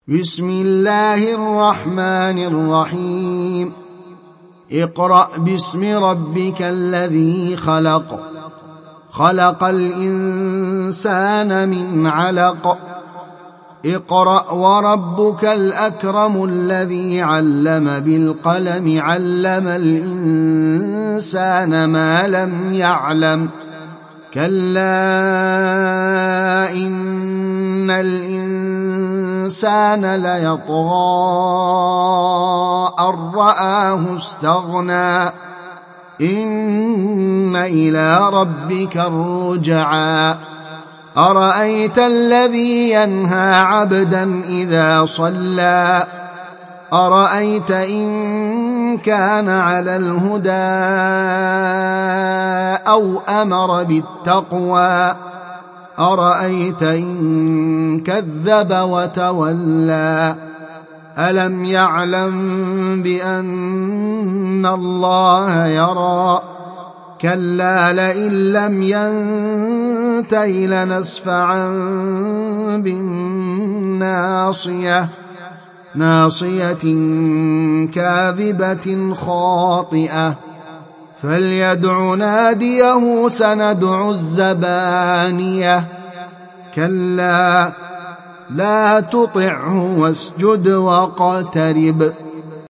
بسم الله الرحمن الرحيم اقرأ باسم ربك الذي خلق خلق الإنسان من علق اقرأ وربك الأكرم الذي علم بالقلم علم الإنسان ما لم يعلم كلا إن الإنسان ليطغى أن رآه استغنى إن إلى ربك الرجعى أرأيت الذي ينهى عبدا إذا صلى أرأيت إن كان على الهدى أو أمر بالتقوى أرأيت إن كذب وتولى ألم يعلم بأن الله يرى كلا لئن لم ينته لنسفعا بالناصية ناصية كاذبة خاطئة فليدع ناديه سندع الزبانية كلا لا تطعه واسجد واقترب